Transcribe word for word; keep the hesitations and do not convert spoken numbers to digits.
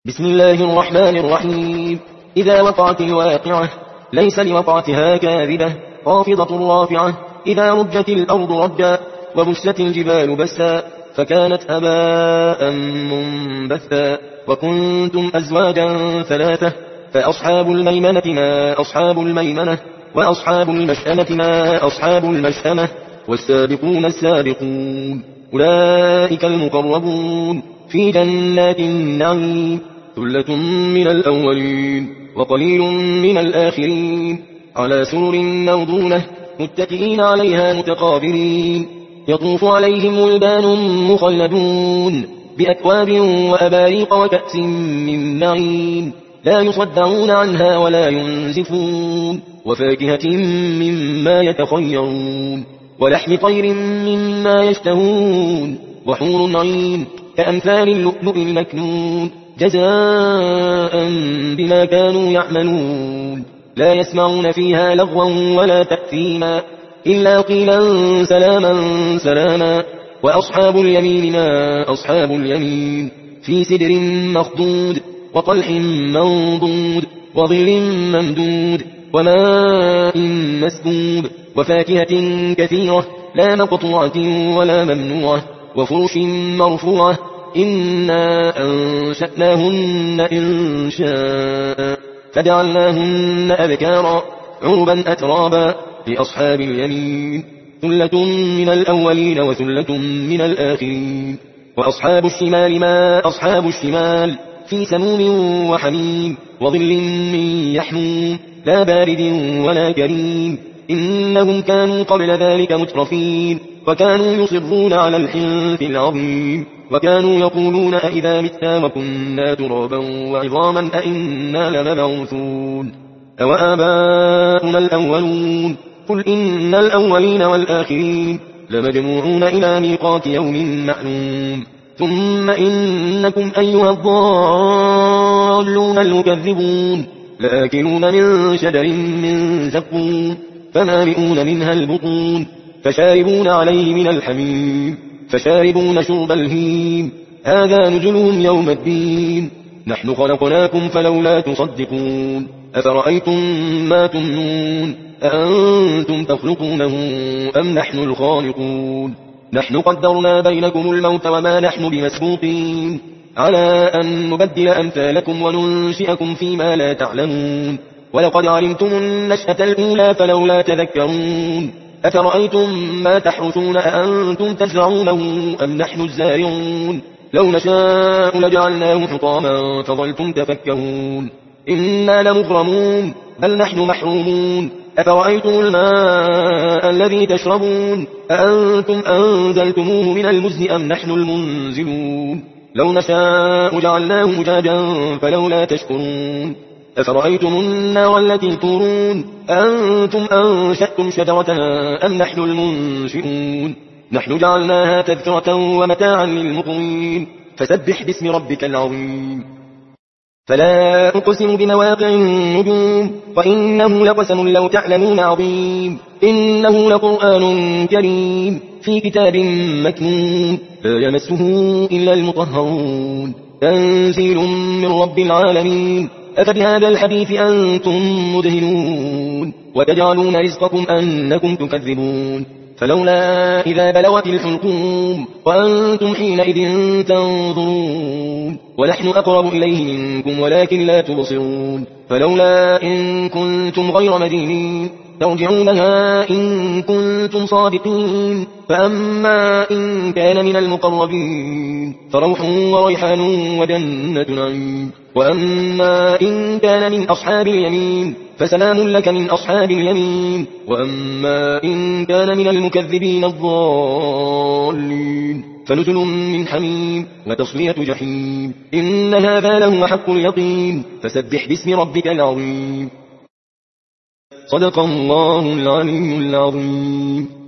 بسم الله الرحمن الرحيم. إذا وقعت الواقعة ليس لوقعتها كاذبة خافضة رافعة. إذا رجت الأرض رجا وبست الجبال بسا فكانت هباء منبثا. وكنتم أزواجا ثلاثة فأصحاب الميمنة ما أصحاب الميمنة وأصحاب المشأمة ما أصحاب المشأمة والسابقون السابقون أولئك المقربون في جنات النعيم ثلة من الأولين وقليل من الآخرين على سرر موضونة متكئين عليها متقابلين يطوف عليهم ولدان مخلدون بأكواب وأباريق وكأس من معين لا يصدعون عنها ولا ينزفون وفاكهة مما يتخيرون ولحم طير مما يشتهون وحور عين كأمثال اللؤلؤ المكنون جزاء بما كانوا يعملون لا يسمعون فيها لغوا ولا تأثيما إلا قيلا سلاما سلاما. وأصحاب اليمين ما أصحاب اليمين في سدر مخضود وطلح منضود وظل ممدود وماء مسكوب وفاكهة كثيرة لا مقطوعة ولا ممنوعة وفرش مرفوعة إنا أنشأناهن إنشاء فجعلناهن أبكارا عربا أترابا لأصحاب اليمين ثلة من الأولين وثلة من الآخرين. وأصحاب الشمال ما أصحاب الشمال في سموم وحميم وظل من يحموم لا بارد ولا كريم إنهم كانوا قبل ذلك مترفين وكانوا يصرون على الحنث العظيم وكانوا يقولون أئذا متنا وكنا ترابا وعظاما أئنا لمبعوثون أوآباؤنا الأولون قل إن الأولين والآخرين لمجموعون إلى ميقات يوم معلوم ثم إنكم أيها الضالون المكذبون لآكلون من شجر من زقوم فمالئون منها البطون فشاربون عليه من الحميم فشاربون شرب الهيم هذا نزلهم يوم الدين نحن خلقناكم فلولا تصدقون أفرأيتم ما تمنون أأنتم تخلقونه أم نحن الخالقون نحن قدرنا بينكم الموت وما نحن بمسبوقين على أن نبدل أمثالكم وننشئكم فيما لا تعلمون ولقد علمتم النشأة الأولى فلولا تذكرون أفرأيتم ما تحرثون أأنتم تزرعونه أم نحن الزارعون لو نشاء لجعلناه حطاما فظلتم تفكهون إنا لمغرمون بل نحن محرومون أفرأيتم الماء الذي تشربون أأنتم أنزلتموه من المزن أم نحن المنزلون لو نشاء جعلناه مجاجا فلولا تشكرون أفرأيتم النار التي تورون أنتم أنشأتم شجرتها أم نحن المنشئون نحن جعلناها تذكرة ومتاعا للمقوين فسبح باسم ربك العظيم. فلا أقسم بمواقع النجوم وإنه لقسم لو تعلمون عظيم إنه لقرآن كريم في كتاب مكنون لا يمسه إلا المطهرون تنزيل من رب العالمين أفبهذا الحديث أنتم مدهنون وتجعلون رزقكم أنكم تكذبون فلولا إذا بلغت الحلقوم وأنتم حينئذ تنظرون ونحن أقرب إليه منكم ولكن لا تبصرون فلولا إن كنتم غير مدينين ترجعونها إن كنتم صادقين فأما إن كان من المقربين فروح وريحان وجنة نعيم وأما إن كان من أصحاب اليمين فسلام لك من أصحاب اليمين وأما إن كان من المكذبين الضالين فنزل من حميم وتصلية جحيم إن هذا لهو حق اليقين فسبح باسم ربك العظيم. صدق الله العلي العظيم.